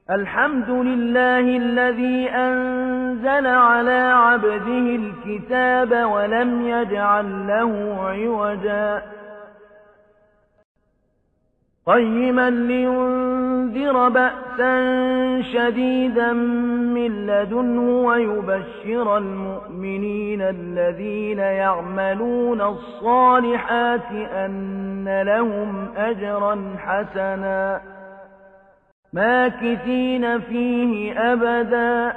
الحمد لله الذي أنزل على عبده الكتاب ولم يجعل له عوجا قيما لينذر بأسا شديدا من لدنه ويبشر المؤمنين الذين يعملون الصالحات أن لهم أجرا حسنا ماكثين فيه أبدا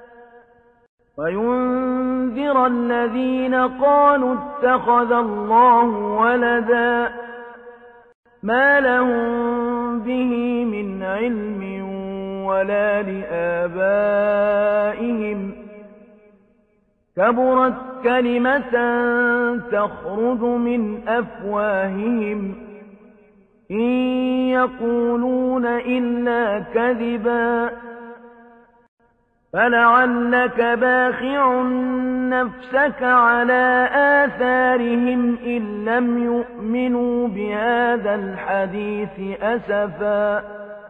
وينذر الذين قالوا اتخذ الله ولدا ما لهم به من علم ولا لآبائهم كبرت كلمة تخرج من أفواههم إن يقولون إلا كذبا فلعلك باخع نفسك على آثارهم إن لم يؤمنوا بهذا الحديث أسفا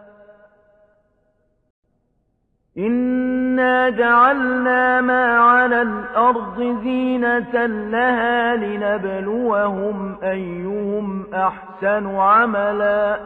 إنا جعلنا ما على الأرض زينة لها لنبلوهم أيهم أحسن عملا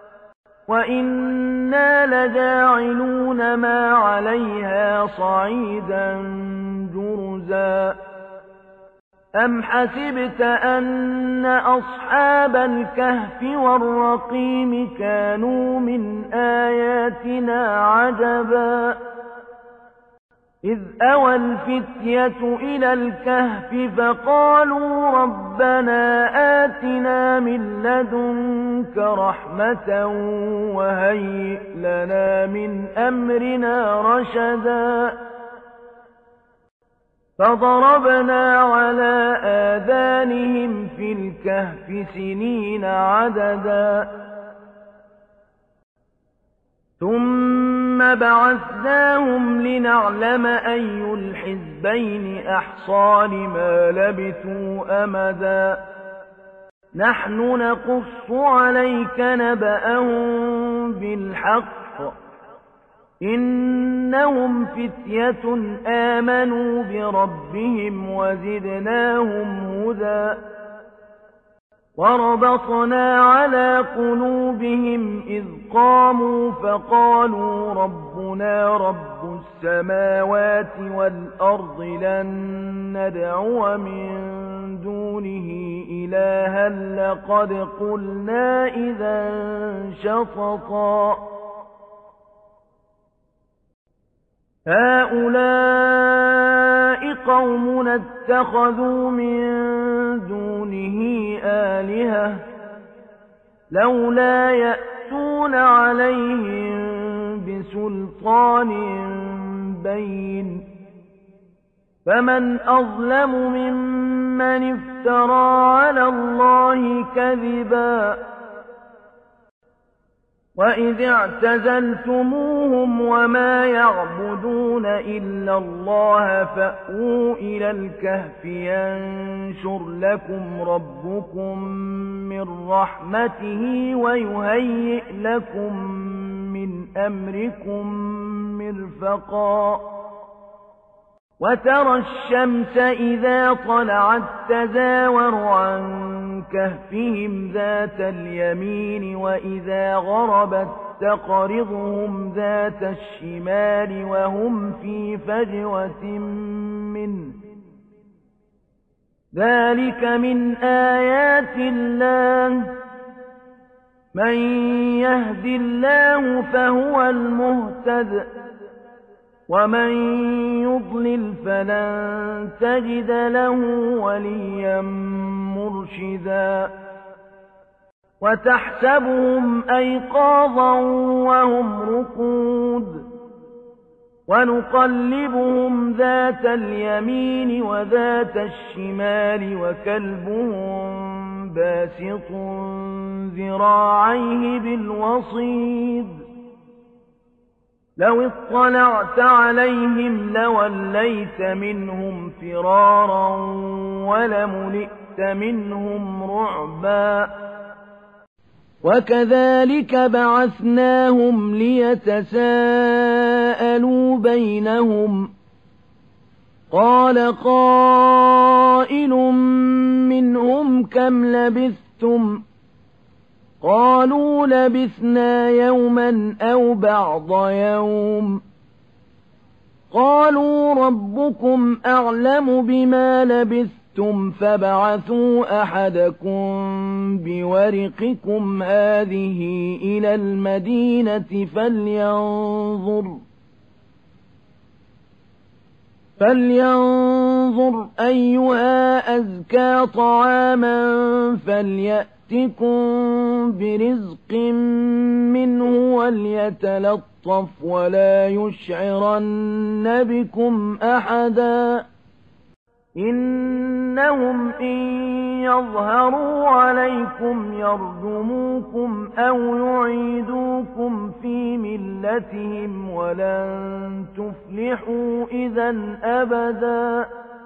وإنا لجاعلون ما عليها صعيدا جرزا أم حسبت أن أصحاب الكهف والرقيم كانوا من آياتنا عجبا إذ أوى الفتية إلى الكهف فقالوا ربنا آتنا من لدنك رحمة وهيئ لنا من أمرنا رشدا فضربنا على آذانهم في الكهف سنين عددا ثم بعثناهم لنعلم أي الحزبين أحصى لما لبثوا أمدا نحن نقص عليك نبأهم بالحق إنهم فتية آمنوا بربهم وزدناهم هدى وربطنا على قلوبهم إذ قاموا فقالوا ربنا رب السماوات والأرض لن ندعو من دونه إلها لقد قلنا إذا شططا هؤلاء قوم اتخذوا من دونه آلهة لولا يأتون عليهم بسلطان بين فمن أظلم ممن افترى على الله كذبا وإذ اعتزلتموهم وما يعبدون إلا الله فأووا إلى الكهف ينشر لكم ربكم من رحمته ويهيئ لكم من أمركم مرفقا وترى الشمس إذا طلعت تزاور عن كهفهم ذات اليمين وإذا غربت تقرضهم ذات الشمال وهم في فجوة منه ذلك من آيات الله من يهد الله فهو المهتد ومن يضلل فلن تجد له وليا مرشدا وتحسبهم أيقاظا وهم رقود ونقلبهم ذات اليمين وذات الشمال وكلبهم باسط ذراعيه بالوصيد لو اطلعت عليهم لوليت منهم فرارا ولملئت منهم رعبا وكذلك بعثناهم ليتساءلوا بينهم قال قائل منهم كم لبثتم قالوا لبثنا يوما أو بعض يوم قالوا ربكم أعلم بما لبثتم فابعثوا أحدكم بورقكم هذه إلى المدينة فلينظر أيها أزكى طعاما فليأتكم برزق منه وليتلطف ولا يشعرن بكم أحدا إنهم إن يظهروا عليكم يرجموكم أو يعيدوكم في ملتهم ولن تفلحوا إذا أبدا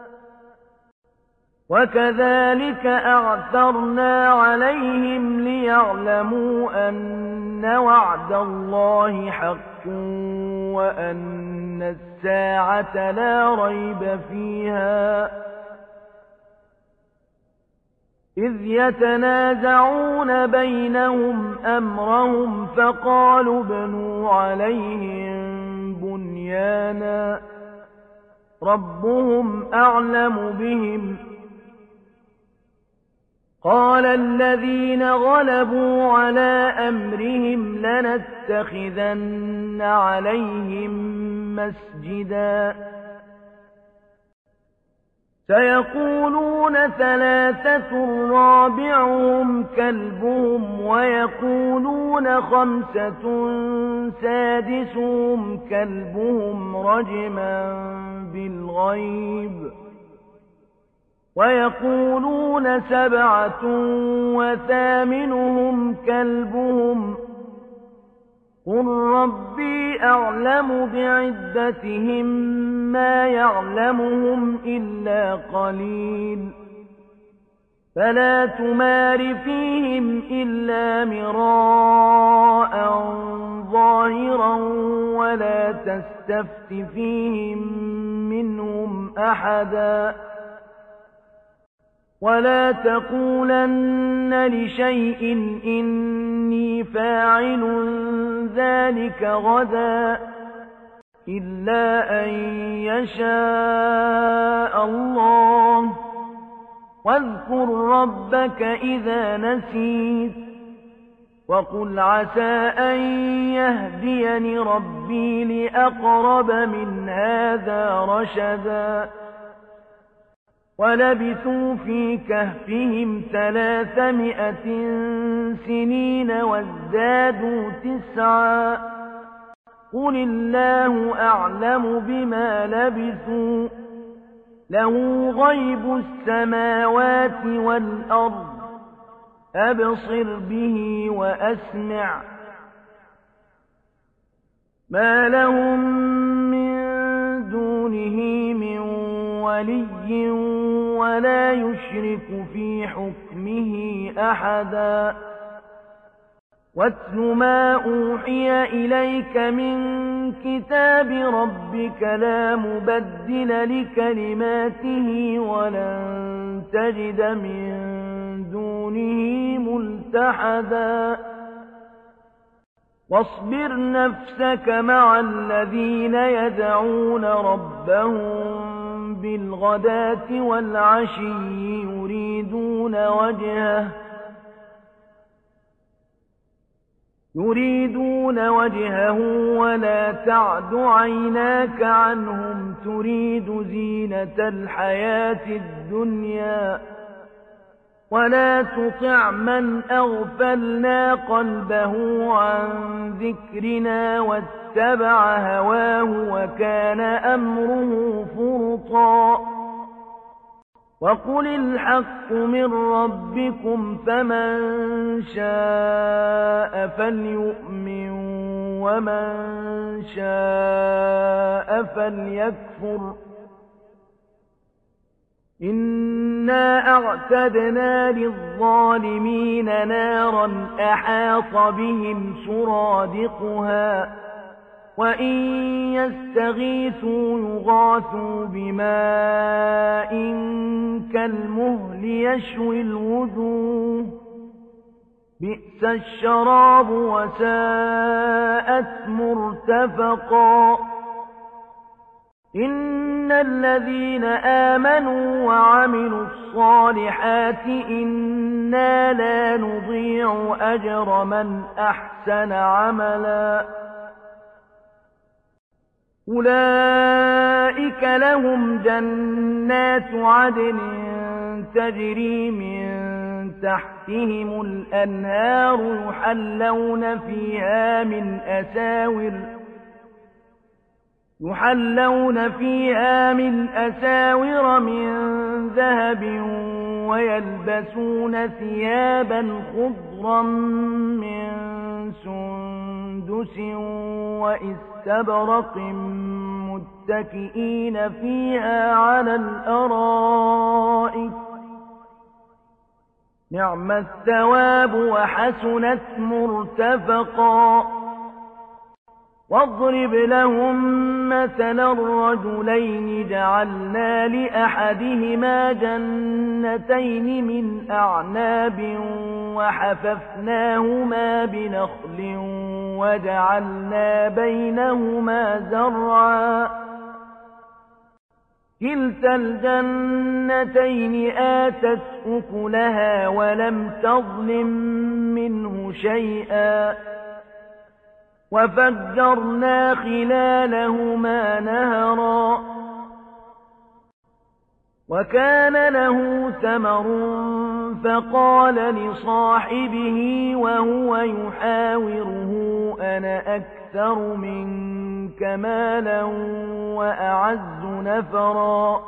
وكذلك أعثرنا عليهم ليعلموا أن وعد الله حق وأن الساعة لا ريب فيها إذ يتنازعون بينهم أمرهم فقالوا ابنوا عليهم بنيانا ربهم أعلم بهم قال الذين غلبوا على أمرهم لنتخذن عليهم مسجدا سيقولون ثلاثة رابعهم كلبهم ويقولون خمسة سادسهم كلبهم رجما بالغيب ويقولون سبعة وثامنهم كلبهم قل ربي أعلم بعدتهم ما يعلمهم إلا قليل فلا تمار فيهم إلا مراء ظاهرا ولا تستفت فيهم منهم أحدا ولا تقولن لشيء إني فاعل ذلك غدا إلا أن يشاء الله واذكر ربك إذا نسيت وقل عسى أن يهديني ربي لأقرب من هذا رشدا ولبثوا في كهفهم 300 سنين وازدادوا 9 قل الله أعلم بما لبثوا له غيب السماوات والأرض أبصر به وأسمع ما لهم من دونه من ولي ولا يشرك في حكمه أحدا واتل ما أوحي إليك من كتاب ربك لا مبدل لكلماته ولن تجد من دونه ملتحدا واصبر نفسك مع الذين يدعون ربهم بالغداة والعشي يريدون وجهه ولا تعد عيناك عنهم تريد زينة الحياة الدنيا ولا تطع من أغفلنا قلبه عن ذكرنا واتبع هواه وكان أمره فرطا وقل الحق من ربكم فمن شاء فليؤمن ومن شاء فليكفر إنا أعتدنا للظالمين نارا أحاط بهم سرادقها وإن يستغيثوا يغاثوا بماء كالمهل يشوي الوجوه بئس الشراب وساءت مرتفقا إن الذين آمنوا وعملوا الصالحات إنا لا نضيع أجر من أحسن عملا أولئك لهم جنات عدن تجري من تحتهم الأنهار يحلون فيها من أساور من ذهب ويلبسون ثيابا خضرا من سندس وإستبرق متكئين فيها على الأرائك نعم الثواب وحسنت مرتفقا واضرب لهم مثلا الرجلين جعلنا لأحدهما جنتين من أعناب وحففناهما بنخل وجعلنا بينهما زرعا كلتا الجنتين آتت أكلها ولم تظلم منه شيئا وفجرنا خلالهما نهرا وكان له ثمر فقال لصاحبه وهو يحاوره أنا أكثر منك مالا وأعز نفرا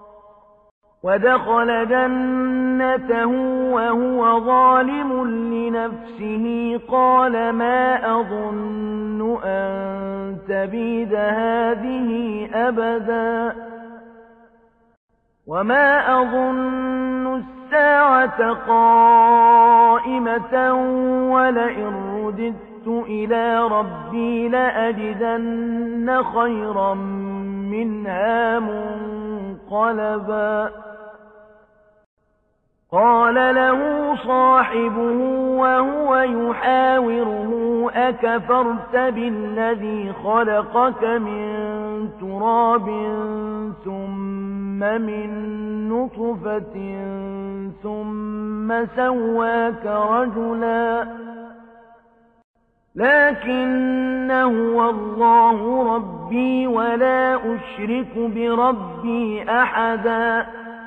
ودخل جنته وهو ظالم لنفسه قال ما أظن أن تبيد هذه أبدا وما أظن الساعة قائمة ولئن رددت إلى ربي لأجدن خيرا منها منقلبا قال له صاحبه وهو يحاوره أكفرت بالذي خلقك من تراب ثم من نطفة ثم سواك رجلا لكن هو الله ربي ولا أشرك بربي أحدا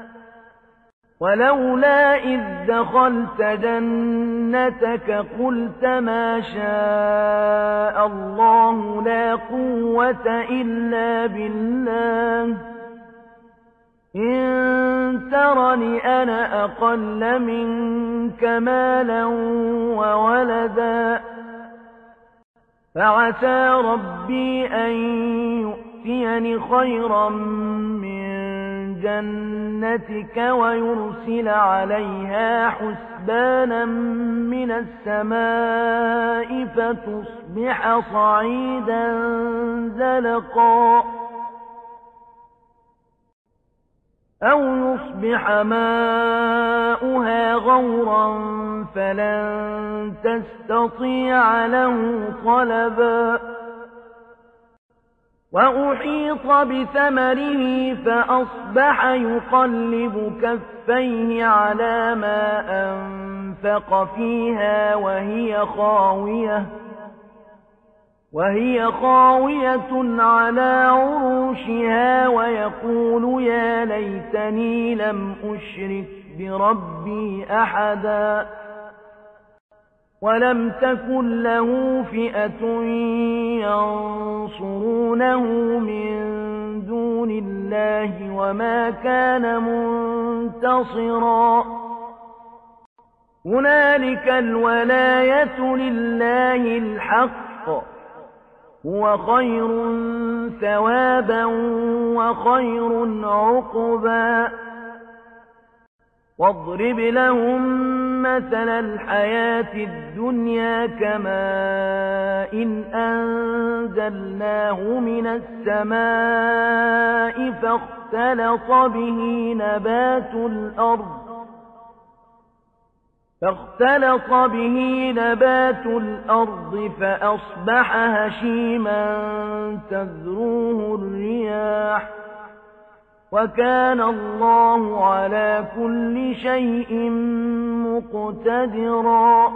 ولولا إذ دخلت جنتك قلت ما شاء الله لا قوة إلا بالله إن ترني أنا أقل منك مالا وولدا فعسى ربي أن يؤتيني خيرا من جنتك ويرسل عليها حسبانا من السماء فتصبح صعيدا زلقا أو يصبح ماؤها غورا فلن تستطيع له طلبا وأحيط بثمره فأصبح يقلب كفيه على ما أنفق فيها وهي خاوية على عروشها ويقول يا ليتني لم أشرك بربي أحدا ولم تكن له فئة ينصرونه من دون الله وما كان منتصرا هنالك الولاية لله الحق هو خير ثوابا وخير عقبا واضرب لهم مثل الحياة الدنيا كماء إن أنزلناه من السماء فاختلط به نبات الأرض فأصبح هشيما تذروه الرياح وكان الله على كل شيء مقتدرا.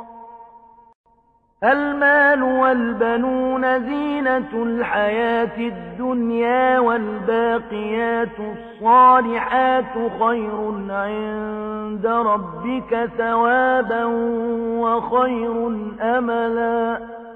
المال والبنون زينة الحياة الدنيا والباقيات الصالحات خير عند ربك ثوابا وخير أملا.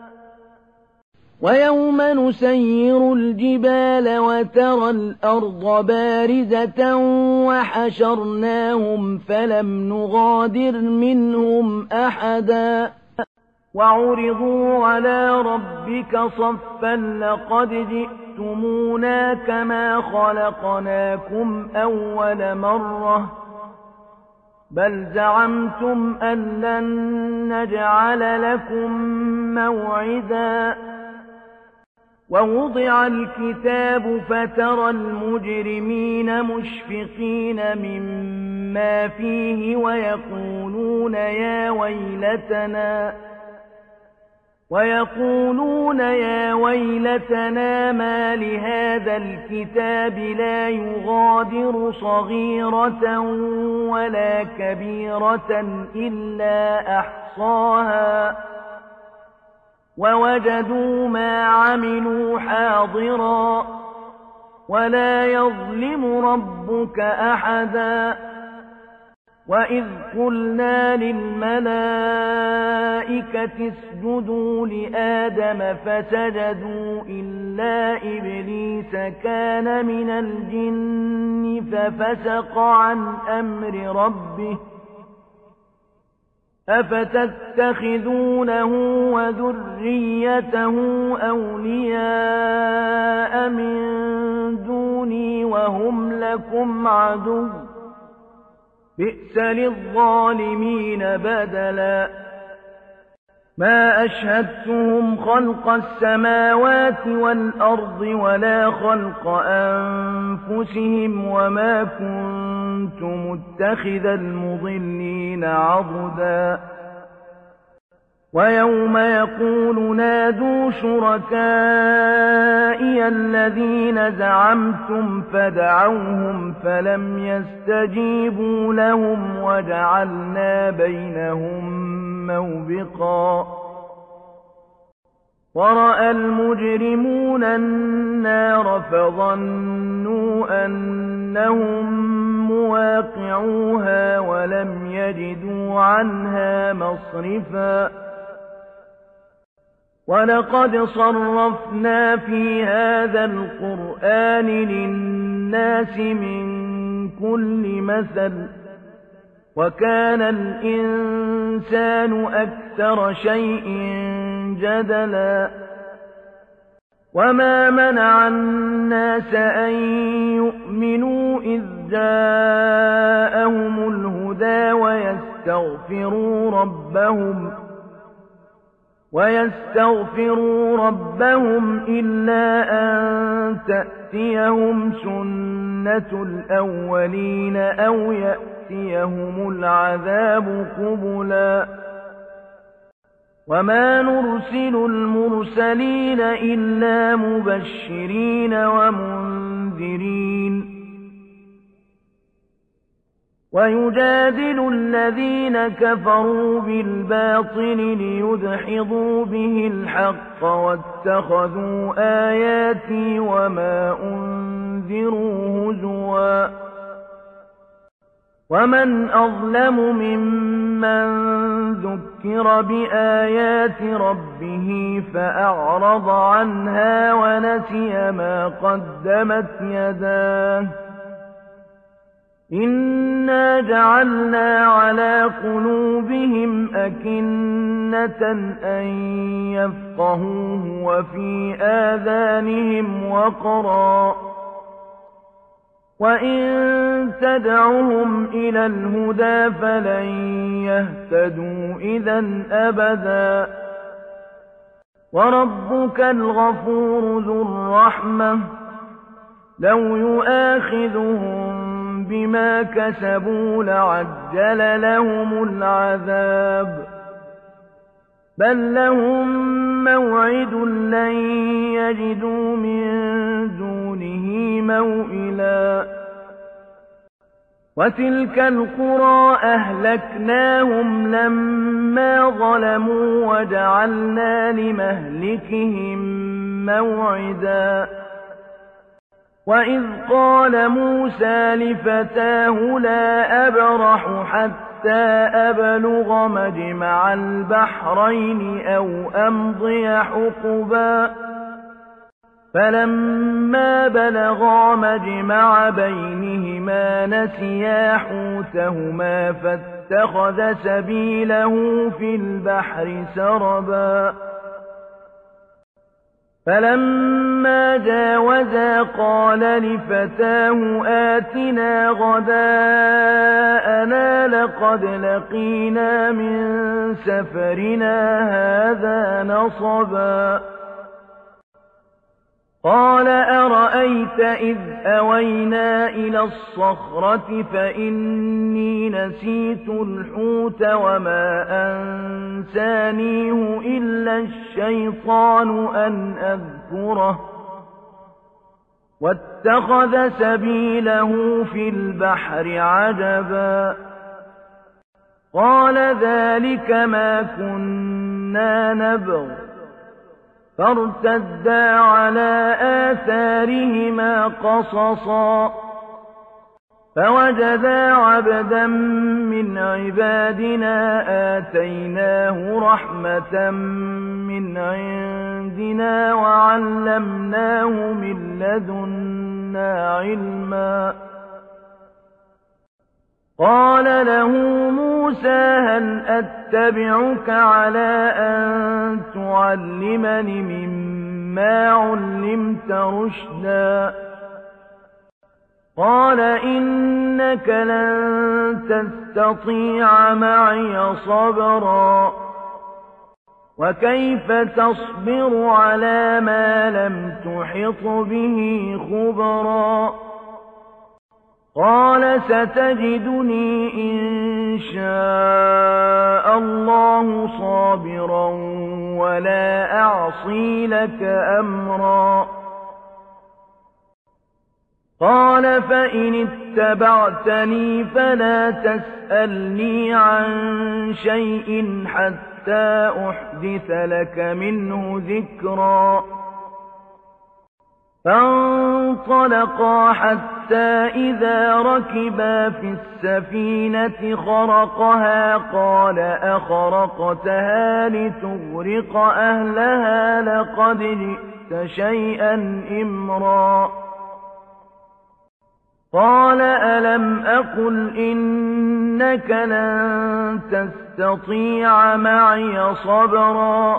ويوم نسير الجبال وترى الأرض بارزة وحشرناهم فلم نغادر منهم أحدا وعرضوا على ربك صفا لقد جئتمونا كما خلقناكم أول مرة بل زعمتم أن لن نجعل لكم موعدا. ووضع الكتاب فترى المجرمين مشفقين مما فيه ويقولون يا ويلتنا ما لهذا الكتاب لا يغادر صغيرة ولا كبيرة إلا أحصاها ووجدوا ما عملوا حاضرا ولا يظلم ربك أحدا. وإذ قلنا للملائكة اسجدوا لآدم فسجدوا إلا إبليس كان من الجن ففسق عن أمر ربه أفتتخذونه وذريته أولياء من دوني وهم لكم عدو بئس للظالمين بدلا. ما أشهدتهم خلق السماوات والأرض ولا خلق أنفسهم وما كنت متخذ المضلين عضدا. ويوم يقول نادوا شركائي الذين زعمتم فدعوهم فلم يستجيبوا لهم وجعلنا بينهم موبقا. ورأى المجرمون النار فظنوا أنهم مواقعوها ولم يجدوا عنها مصرفا. ولقد صرفنا في هذا القرآن للناس من كل مثل وكان الإنسان أكثر شيء جدلا. وما منع الناس أن يؤمنوا إذ جاءهم الهدى ويستغفروا ربهم إلا أن تأتيهم سنة الأولين أو يأتيهم العذاب قبلا. وما نرسل المرسلين إلا مبشرين ومنذرين. ويجادل الذين كفروا بالباطل ليدحضوا به الحق واتخذوا آياتي وما أنذروا هزوا. ومن أظلم ممن ذكر بآيات ربه فأعرض عنها ونسي ما قدمت يداه. إنا جعلنا على قلوبهم أكنة أن يفقهوه وفي آذانهم وقرا وإن تدعهم إلى الهدى فلن يهتدوا إذا أبدا وربك الغفور ذو الرحمة لو يؤاخذهم بما كسبوا لعجل لهم العذاب بل لهم موعد لن يجدوا من دونه موئلا وتلك القرى أهلكناهم لما ظلموا وجعلنا لمهلكهم موعدا وإذ قال موسى لفتاه لا أبرح حتى أبلغ مجمع البحرين أو أمضي حقبا فلما بلغا مجمع بينهما نسيا حوتهما فاتخذ سبيله في البحر سربا فلما جاوزا قال لفتاه آتنا غداءنا لقد لقينا من سفرنا هذا نصبا قال أرأيت إذ أوينا إلى الصخرة فإني نسيت الحوت وما أنسانيه إلا الشيطان أن أذكره واتخذ سبيله في البحر عجبا قال ذلك ما كنا نبغ فارتدا على آثارهما قصصا فوجدا عبدا من عبادنا آتيناه رحمة من عندنا وعلمناه من لدنا علما قال له موسى هل أتبعك على أن تعلمني مما علمت رشدا قال إنك لن تستطيع معي صبرا وكيف تصبر على ما لم تحط به خبرا قال ستجدني إن شاء الله صابرا ولا أعصي لك أمرا قال فإن اتبعتني فلا تسألني عن شيء حتى أحدث لك منه ذكرا فانطلقا حتى إذا ركبا في السفينة خرقها قال أخرقتها لتغرق أهلها لقد جئت شيئا إمرا قال ألم أقل إنك لن تستطيع معي صبرا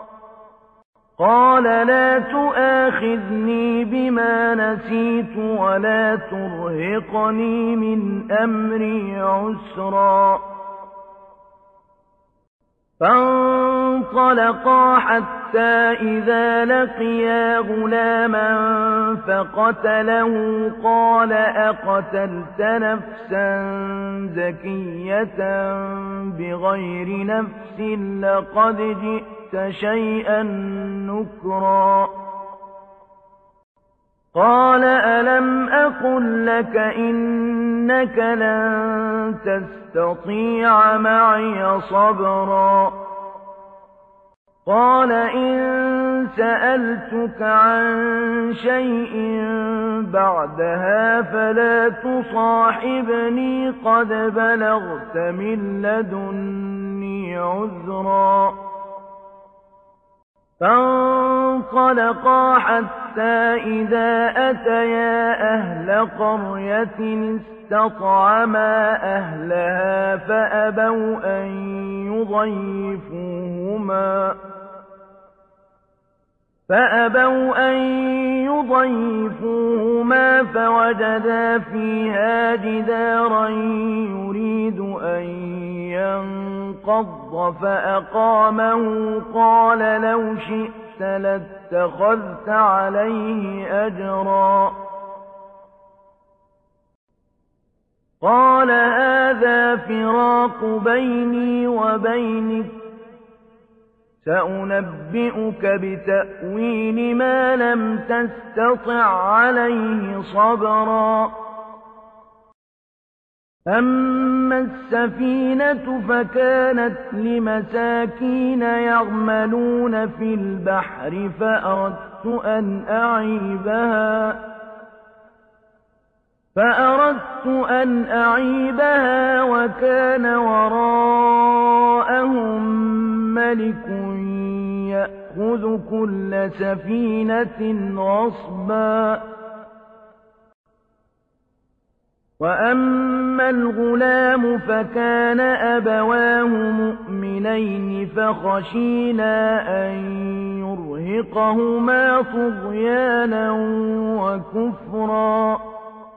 قال لا تؤاخذني بما نسيت ولا ترهقني من أمري عسرا فانطلقا حتى إذا لقيا غلاما فقتله قال أقتلت نفسا زكية بغير نفس لقد جئت شيئا نكرا قال ألم أقل لك إنك لن تستطيع معي صبرا قال إن سألتك عن شيء بعدها فلا تصاحبني قد بلغت من لدني عذرا فانطلقا حتى إذا أتيا أهل قرية استطعما أهلها فأبوا أن يضيفوهما فوجدا فوجدا فيها جدارا يريد أن ينقض فأقامه قال لو شئت لاتخذت عليه أجرا قال هذا فراق بيني وبينك سأنبئك بتأويل ما لم تستطع عليه صبرا أما السفينة فكانت لمساكين يعملون في البحر فأردت أن أعيبها وكان وراءهم ملك يأخذ كل سفينة غصبا وأما الغلام فكان أبواه مؤمنين فخشينا أن يرهقهما طغيانا وكفرا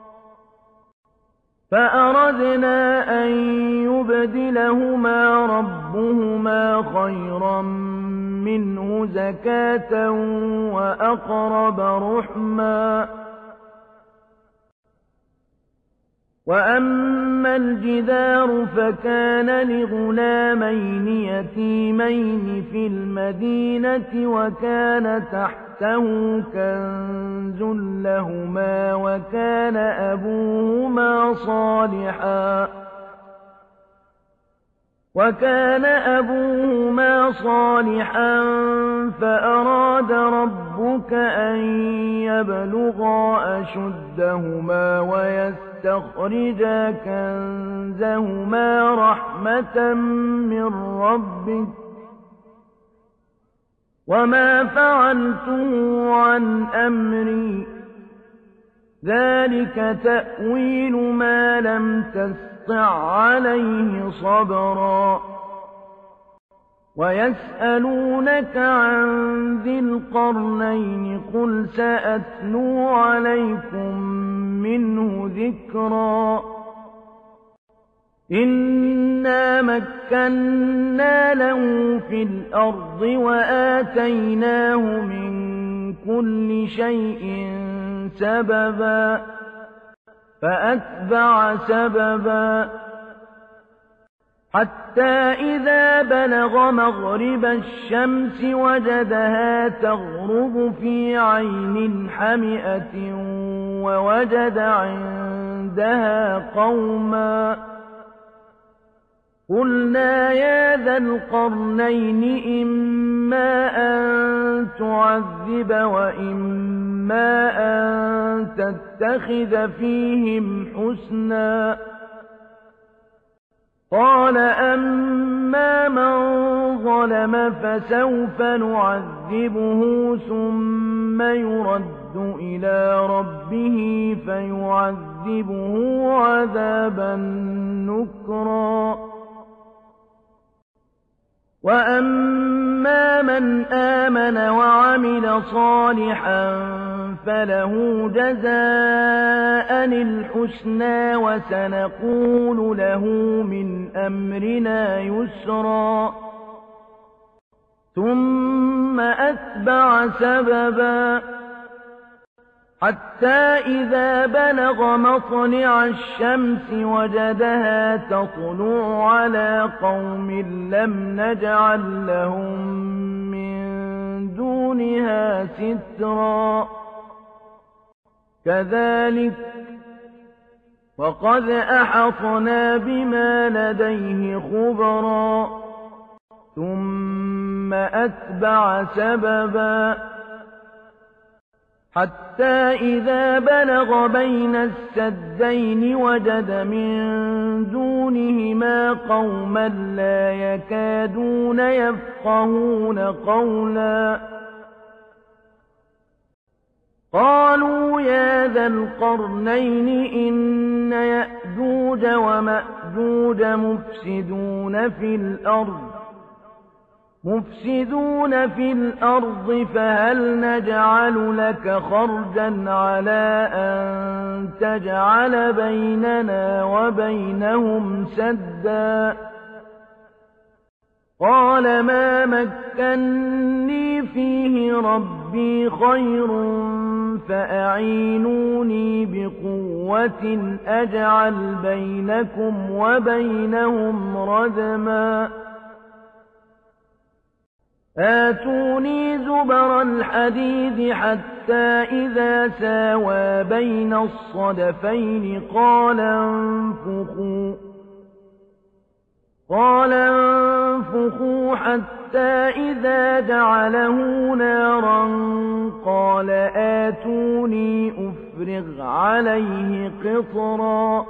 فأردنا أن يبدلهما ربهما خيرا منه زكاة وأقرب رحما وأما الجدار فكان لغلامين يتيمين في المدينة وكان تحته كنز لهما وكان أبوهما صالحا فأراد ربك أن يبلغا أشدهما ويستخرجا كنزهما رحمة من ربك وما فعلته عن أمري ذلك تأويل ما لم تستطع عليه صبرا ويسألونك عن ذي القرنين قل سأتلو عليكم منه ذكرا إنا مكنا له في الأرض وآتيناه من كل شيء سببا فأتبع سببا حتى إذا بلغ مغرب الشمس وجدها تغرب في عين حمئة ووجد عندها قوما قلنا يا ذا القرنين إما أن تعذب وإما أن تتخذ فيهم حسنا قال أما من ظلم فسوف نعذبه ثم يرد إلى ربه فيعذبه عذابا نكرا وأما من آمن وعمل صالحا فله جزاء الحسنى وسنقول له من أمرنا يسرا ثم أتبع سببا حتى إذا بلغ مطلع الشمس وجدها تطلع على قوم لم نجعل لهم من دونها سترا كذلك وقد أحطنا بما لديه خبرا ثم أتبع سببا حتى إذا بلغ بين السدين وجد من دونهما قوما لا يكادون يفقهون قولا قالوا يا ذا القرنين إن يأجوج ومأجوج مفسدون في الأرض مفسدون في الأرض فهل نجعل لك خرجا على أن تجعل بيننا وبينهم سدا قال ما مكني فيه ربي خير فأعينوني بقوة أجعل بينكم وبينهم ردما آتوني زبر الحديد حتى إذا ساوى بين الصدفين قال انفخوا حتى إذا جعله نارا قال آتوني أفرغ عليه قطرا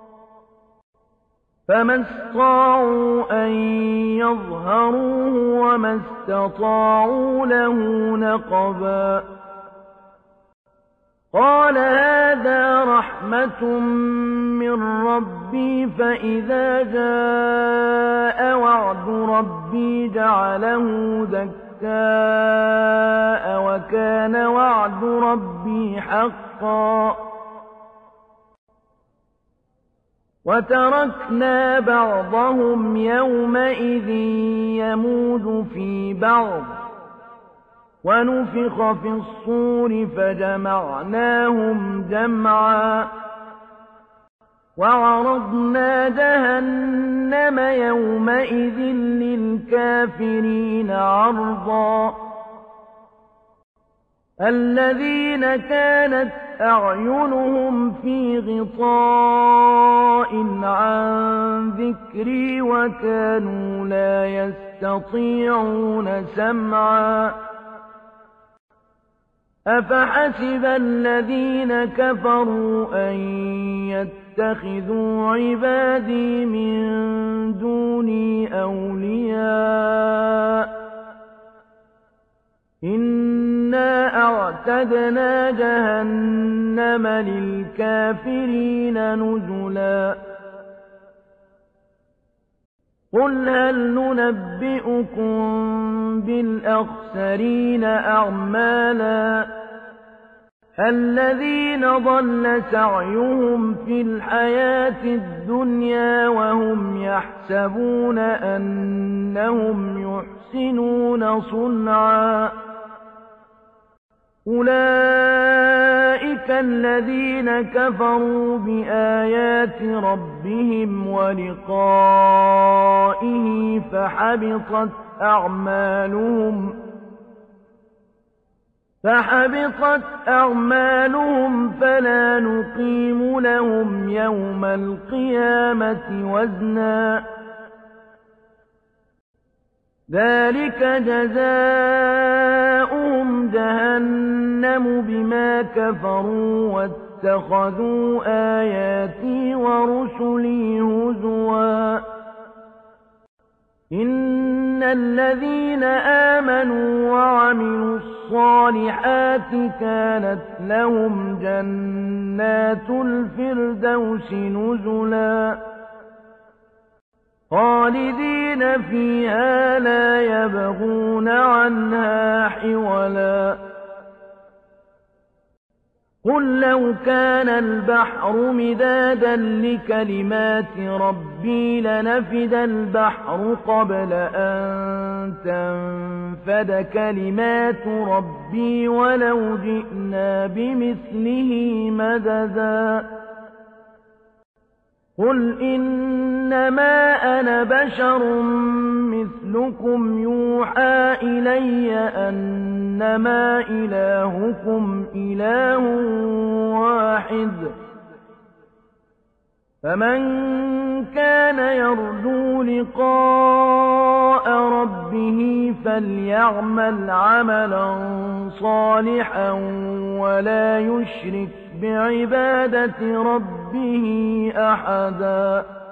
فما استطاعوا أن يظهروه وما استطاعوا له نقبا قال هذا رحمة من ربي فإذا جاء وعد ربي جعله دكاء وكان وعد ربي حقا وتركنا بعضهم يومئذ يموج في بعض ونفخ في الصور فجمعناهم جمعا وعرضنا جهنم يومئذ للكافرين عرضا الذين كانت أعينهم في غطاء عن ذكري وكانوا لا يستطيعون سمعا أفحسب الذين كفروا أن يتخذوا عبادي من دوني أولياء إنا أعتدنا جهنم للكافرين نزلا قل هل ننبئكم بالأخسرين أعمالا الذين ضل سعيهم في الحياة الدنيا وهم يحسبون أنهم يحسنون صنعا أولئك الذين كفروا بآيات ربهم ولقائه فحبطت أعمالهم فلا نقيم لهم يوم القيامة وزنا ذلك جزاؤهم جهنم بما كفروا واتخذوا آياتي ورسلي هزوا إن الذين آمنوا وعملوا الصالحات كانت لهم جنات الفردوس نزلا خالدين فيها لا يبغون عنها حولا قل لو كان البحر مدادا لكلمات ربي لنفد البحر قبل أن تنفد كلمات ربي ولو جئنا بمثله مددا قل إنما أنا بشر مثلكم يوحى إلي أنما إلهكم إله واحد فمن كان يرجو لقاء ربه فليعمل عملا صالحا ولا يشرك بعبادة ربه أحدا